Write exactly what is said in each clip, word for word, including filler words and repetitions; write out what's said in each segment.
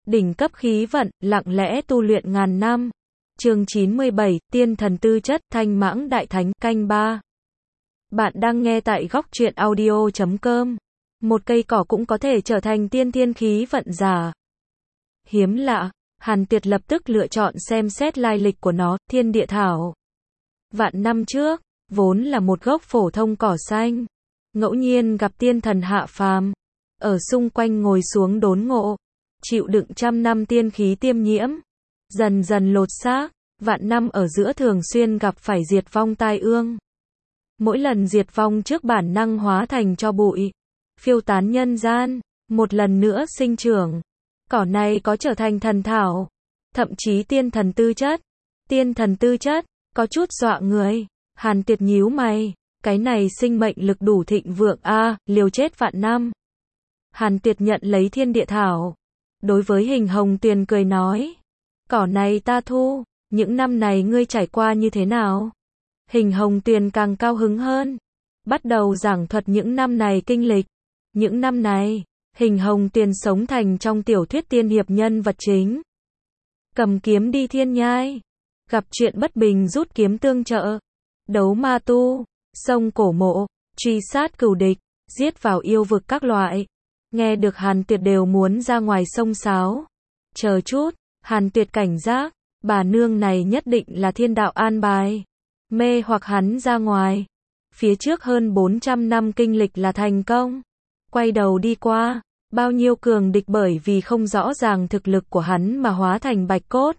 Đỉnh cấp khí vận, lặng lẽ tu luyện ngàn năm. Chương chín mươi bảy, Tiên thần tư chất, Thanh Mãng Đại Thánh, canh ba. Bạn đang nghe tại góc truyện audio chấm com. Một cây cỏ cũng có thể trở thành tiên thiên khí vận giả. Hiếm lạ, Hàn Tuyệt lập tức lựa chọn xem xét lai lịch của nó, Thiên Địa Thảo. Vạn năm trước, vốn là một gốc phổ thông cỏ xanh. Ngẫu nhiên gặp tiên thần hạ phàm, ở xung quanh ngồi xuống đốn ngộ, chịu đựng trăm năm tiên khí tiêm nhiễm, dần dần lột xác, vạn năm ở giữa thường xuyên gặp phải diệt vong tai ương. Mỗi lần diệt vong trước bản năng hóa thành tro bụi, phiêu tán nhân gian, một lần nữa sinh trưởng. Cỏ này có trở thành thần thảo, thậm chí tiên thần tư chất. Tiên thần tư chất, có chút dọa người. Hàn Tuyệt nhíu mày, cái này sinh mệnh lực đủ thịnh vượng a, liều chết vạn năm. Hàn Tuyệt nhận lấy thiên địa thảo, đối với Hình Hồng Tuyền cười nói, cỏ này ta thu, những năm này ngươi trải qua như thế nào? Hình Hồng Tuyền càng cao hứng hơn, bắt đầu giảng thuật những năm này kinh lịch. Những năm này, Hình Hồng Tuyền sống thành trong tiểu thuyết tiên hiệp nhân vật chính. Cầm kiếm đi thiên nhai, gặp chuyện bất bình rút kiếm tương trợ, đấu ma tu, xông cổ mộ, truy sát cừu địch, giết vào yêu vực các loại. Nghe được Hàn Tuyệt đều muốn ra ngoài sông sáo. Chờ chút, Hàn Tuyệt cảnh giác, bà nương này nhất định là thiên đạo an bài, mê hoặc hắn ra ngoài. Phía trước hơn bốn trăm năm kinh lịch là thành công. Quay đầu đi qua, bao nhiêu cường địch bởi vì không rõ ràng thực lực của hắn mà hóa thành bạch cốt.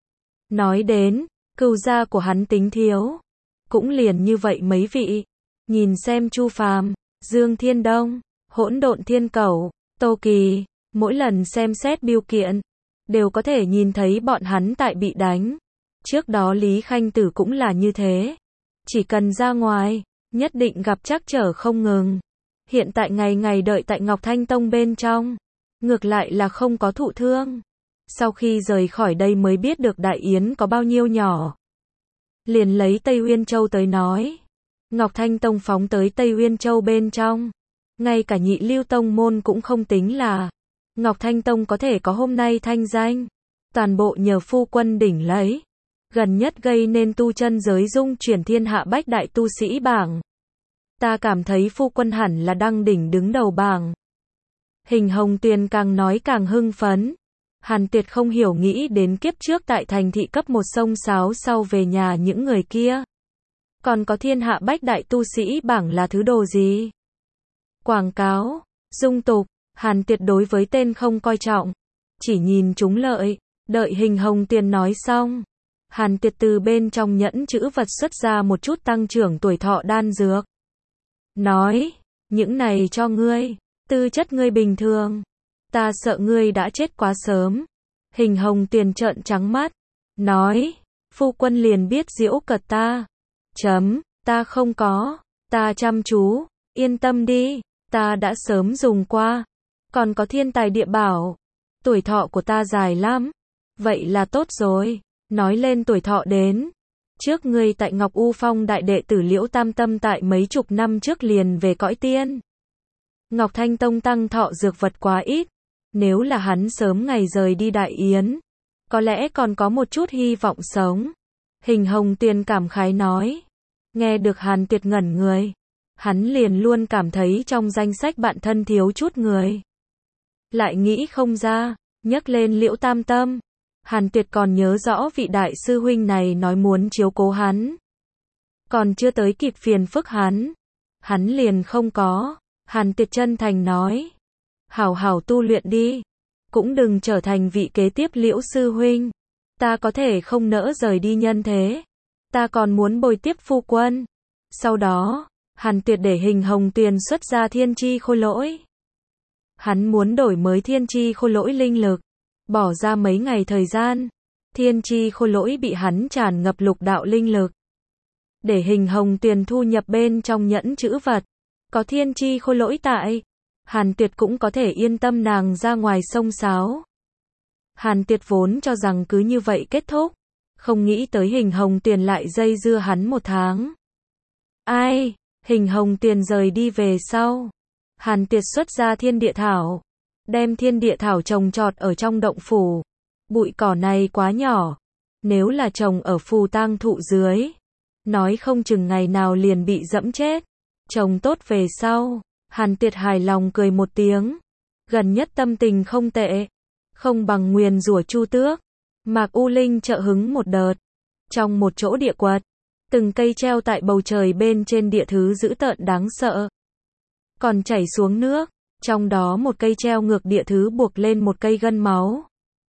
Nói đến, cừu gia của hắn tính thiếu, cũng liền như vậy mấy vị. Nhìn xem Chu Phàm, Dương Thiên Đông, Hỗn Độn Thiên Cẩu, Tô Kỳ, mỗi lần xem xét bưu kiện, đều có thể nhìn thấy bọn hắn tại bị đánh. Trước đó Lý Khanh Tử cũng là như thế. Chỉ cần ra ngoài, nhất định gặp trắc trở không ngừng. Hiện tại ngày ngày đợi tại Ngọc Thanh Tông bên trong, ngược lại là không có thụ thương. Sau khi rời khỏi đây mới biết được Đại Yến có bao nhiêu nhỏ. Liền lấy Tây Uyên Châu tới nói. Ngọc Thanh Tông phóng tới Tây Uyên Châu bên trong. Ngay cả Nhị Lưu Tông môn cũng không tính là. Ngọc Thanh Tông có thể có hôm nay thanh danh, toàn bộ nhờ phu quân đỉnh lấy. Gần nhất gây nên tu chân giới dung chuyển thiên hạ bách đại tu sĩ bảng. Ta cảm thấy phu quân hẳn là đăng đỉnh đứng đầu bảng. Hình Hồng Tuyền càng nói càng hưng phấn. Hàn Tuyệt không hiểu nghĩ đến kiếp trước tại thành thị cấp một sông sáo sau về nhà những người kia. Còn có thiên hạ bách đại tu sĩ bảng là thứ đồ gì? Quảng cáo, dung tục, Hàn Tuyệt đối với tên không coi trọng, chỉ nhìn chúng lợi. Đợi Hình Hồng Tuyền nói xong, Hàn Tuyệt từ bên trong nhẫn chữ vật xuất ra một chút tăng trưởng tuổi thọ đan dược. Nói, những này cho ngươi, tư chất ngươi bình thường, ta sợ ngươi đã chết quá sớm. Hình Hồng Tuyền trợn trắng mắt, nói, phu quân liền biết giễu cợt ta. Chấm, ta không có, ta chăm chú, yên tâm đi, ta đã sớm dùng qua. Còn có thiên tài địa bảo, tuổi thọ của ta dài lắm. Vậy là tốt rồi, nói lên tuổi thọ đến. Trước ngươi tại Ngọc U Phong đại đệ tử Liễu Tam Tâm tại mấy chục năm trước liền về cõi tiên. Ngọc Thanh Tông tăng thọ dược vật quá ít. Nếu là hắn sớm ngày rời đi Đại Yến, có lẽ còn có một chút hy vọng sống. Hình Hồng Tuyền cảm khái nói. Nghe được Hàn Tuyệt ngẩn người, hắn liền luôn cảm thấy trong danh sách bạn thân thiếu chút người. Lại nghĩ không ra, nhắc lên Liễu Tam Tâm. Hàn Tuyệt còn nhớ rõ vị đại sư huynh này nói muốn chiếu cố hắn. Còn chưa tới kịp phiền phức hắn, hắn liền không có. Hàn Tuyệt chân thành nói, hảo hảo tu luyện đi, cũng đừng trở thành vị kế tiếp Liễu sư huynh. Ta có thể không nỡ rời đi nhân thế, ta còn muốn bồi tiếp phu quân. Sau đó, Hàn Tuyệt để Hình Hồng Tuyền xuất ra thiên chi khôi lỗi. Hắn muốn đổi mới thiên chi khôi lỗi linh lực, bỏ ra mấy ngày thời gian, thiên chi khôi lỗi bị hắn tràn ngập lục đạo linh lực. Để Hình Hồng Tuyền thu nhập bên trong nhẫn chữ vật, có thiên chi khôi lỗi tại, Hàn Tuyệt cũng có thể yên tâm nàng ra ngoài sông sáo. Hàn Tuyệt vốn cho rằng cứ như vậy kết thúc, không nghĩ tới Hình Hồng Tuyền lại dây dưa hắn một tháng. Ai, Hình Hồng Tuyền rời đi về sau, Hàn Tuyệt xuất ra thiên địa thảo, đem thiên địa thảo trồng trọt ở trong động phủ. Bụi cỏ này quá nhỏ, nếu là trồng ở phù tang thụ dưới, nói không chừng ngày nào liền bị dẫm chết. Trồng tốt về sau, Hàn Tuyệt hài lòng cười một tiếng. Gần nhất tâm tình không tệ, không bằng nguyền rủa Chu Tước. Mạc U Linh trợ hứng một đợt. Trong một chỗ địa quật, từng cây treo tại bầu trời bên trên địa thứ dữ tợn đáng sợ. Còn chảy xuống nước, trong đó một cây treo ngược địa thứ buộc lên một cây gân máu.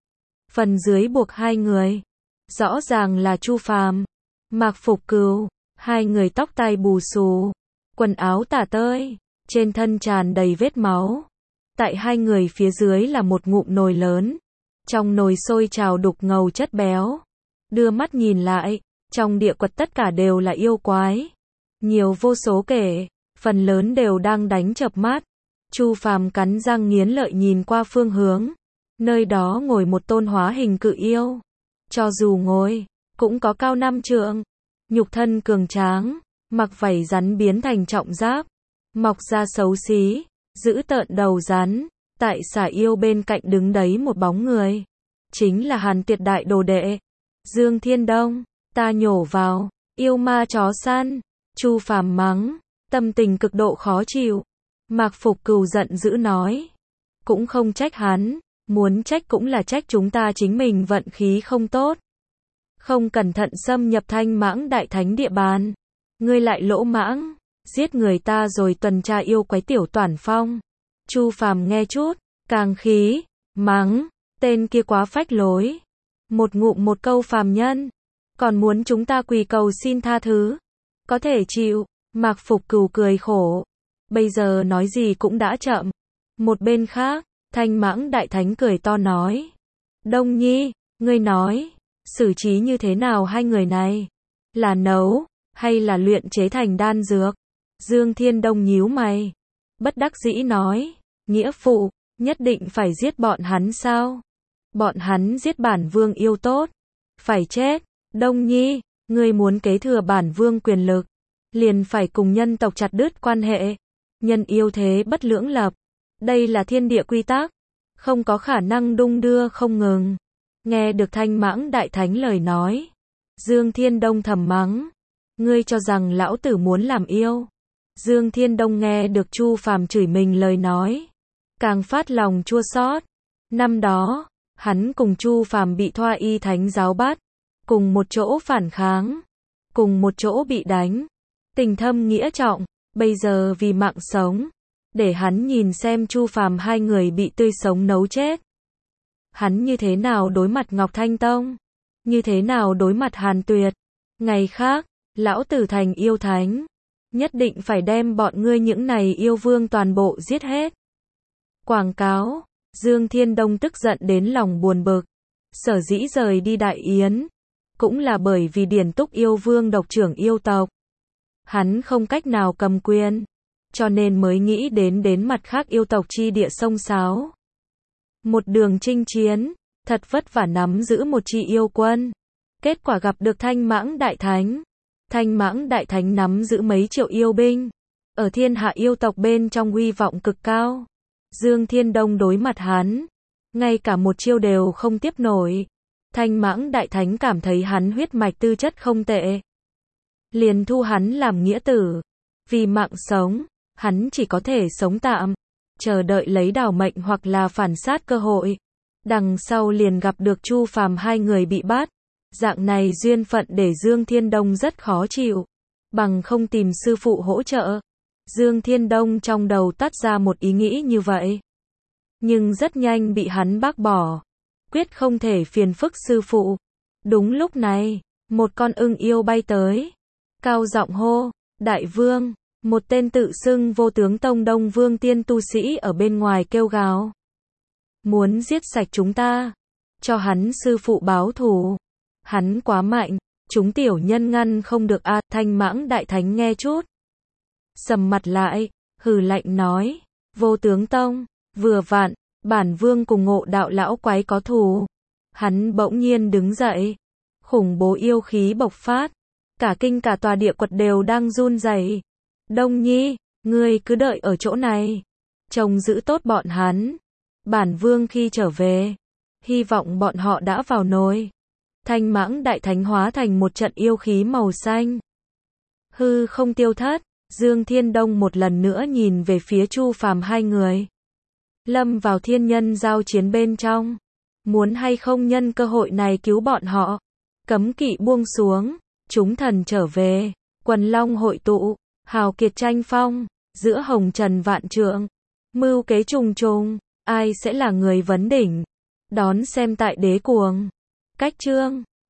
Phần dưới buộc hai người. Rõ ràng là Chu Phàm, Mạc Phục Cừu, hai người tóc tai bù xù, quần áo tả tơi, trên thân tràn đầy vết máu. Tại hai người phía dưới là một ngụm nồi lớn, trong nồi sôi trào đục ngầu chất béo. Đưa mắt nhìn lại, trong địa quật tất cả đều là yêu quái, nhiều vô số kể, phần lớn đều đang đánh chợp mắt. Chu Phàm cắn răng nghiến lợi nhìn qua phương hướng, nơi đó ngồi một tôn hóa hình cự yêu. Cho dù ngồi, cũng có cao năm trượng, nhục thân cường tráng, mặc vảy rắn biến thành trọng giáp, mọc ra xấu xí, giữ tợn đầu rắn. Tại xà yêu bên cạnh đứng đấy một bóng người, chính là Hàn Tuyệt đại đồ đệ, Dương Thiên Đông. Ta nhổ vào, yêu ma chó săn. Chu Phàm mắng, tâm tình cực độ khó chịu. Mạc Phục Cừu giận dữ nói, cũng không trách hắn, muốn trách cũng là trách chúng ta chính mình vận khí không tốt. Không cẩn thận xâm nhập Thanh Mãng Đại Thánh địa bàn, ngươi lại lỗ mãng, giết người ta rồi tuần tra yêu quái tiểu Toản Phong. Chu Phàm nghe chút, càng khí, mắng, tên kia quá phách lối. Một ngụm một câu phàm nhân, còn muốn chúng ta quỳ cầu xin tha thứ. Có thể chịu. Mạc Phục Cừu cười khổ. Bây giờ nói gì cũng đã chậm. Một bên khác, Thanh Mãng Đại Thánh cười to nói. Đông Nhi, ngươi nói, xử trí như thế nào hai người này? Là nấu, hay là luyện chế thành đan dược? Dương Thiên Đông nhíu mày. Bất đắc dĩ nói, nghĩa phụ, nhất định phải giết bọn hắn sao? Bọn hắn giết bản vương yêu tốt, phải chết. Đông Nhi, ngươi muốn kế thừa bản vương quyền lực, liền phải cùng nhân tộc chặt đứt quan hệ. Nhân yêu thế bất lưỡng lập, đây là thiên địa quy tắc, không có khả năng đung đưa không ngừng. Nghe được Thanh Mãng Đại Thánh lời nói, Dương Thiên Đông thầm mắng, ngươi cho rằng lão tử muốn làm yêu? Dương Thiên Đông nghe được Chu Phàm chửi mình lời nói, càng phát lòng chua xót. Năm đó, hắn cùng Chu Phàm bị Thoa Y Thánh giáo bắt, cùng một chỗ phản kháng, cùng một chỗ bị đánh, tình thâm nghĩa trọng. Bây giờ vì mạng sống, để hắn nhìn xem Chu Phàm hai người bị tươi sống nấu chết. Hắn như thế nào đối mặt Ngọc Thanh Tông, như thế nào đối mặt Hàn Tuyệt. Ngày khác, lão tử thành yêu thánh, nhất định phải đem bọn ngươi những này yêu vương toàn bộ giết hết. Quảng cáo. Dương Thiên Đông tức giận đến lòng buồn bực. Sở dĩ rời đi Đại Yến, cũng là bởi vì Điển Túc yêu vương độc trưởng yêu tộc. Hắn không cách nào cầm quyền, cho nên mới nghĩ đến đến mặt khác yêu tộc chi địa sông sáo. Một đường chinh chiến, thật vất vả nắm giữ một chi yêu quân. Kết quả gặp được Thanh Mãng Đại Thánh. Thanh Mãng Đại Thánh nắm giữ mấy triệu yêu binh, ở thiên hạ yêu tộc bên trong uy vọng cực cao. Dương Thiên Đông đối mặt hắn, ngay cả một chiêu đều không tiếp nổi. Thanh Mãng Đại Thánh cảm thấy hắn huyết mạch tư chất không tệ, liền thu hắn làm nghĩa tử. Vì mạng sống, hắn chỉ có thể sống tạm, chờ đợi lấy đảo mệnh hoặc là phản sát cơ hội. Đằng sau liền gặp được Chu Phàm hai người bị bắt. Dạng này duyên phận để Dương Thiên Đông rất khó chịu. Bằng không tìm sư phụ hỗ trợ. Dương Thiên Đông trong đầu tắt ra một ý nghĩ như vậy. Nhưng rất nhanh bị hắn bác bỏ. Quyết không thể phiền phức sư phụ. Đúng lúc này, một con ưng yêu bay tới. Cao giọng hô, Đại Vương. Một tên tự xưng Vô Tướng Tông Đông Vương tiên tu sĩ ở bên ngoài kêu gào. Muốn giết sạch chúng ta. Cho hắn sư phụ báo thù. Hắn quá mạnh, chúng tiểu nhân ngăn không được a. À, Thanh Mãng Đại Thánh nghe chút, sầm mặt lại, hừ lạnh nói, Vô Tướng Tông, vừa vặn, bản vương cùng Ngộ Đạo lão quái có thù. Hắn bỗng nhiên đứng dậy, khủng bố yêu khí bộc phát, cả kinh cả tòa địa quật đều đang run rẩy. Đông Nhi, ngươi cứ đợi ở chỗ này, trông giữ tốt bọn hắn, Bản vương khi trở về, hy vọng bọn họ đã vào nồi. Thanh mãng đại thánh hóa thành một trận yêu khí màu xanh. Hư không tiêu thất, Dương Thiên Đông một lần nữa nhìn về phía Chu Phàm hai người. Lâm vào thiên nhân giao chiến bên trong. Muốn hay không nhân cơ hội này cứu bọn họ. Cấm kỵ buông xuống, chúng thần trở về, quần long hội tụ, hào kiệt tranh phong, giữa hồng trần vạn trượng, mưu kế trùng trùng, ai sẽ là người vấn đỉnh? Đón xem tại Đế Cuồng. Cách chương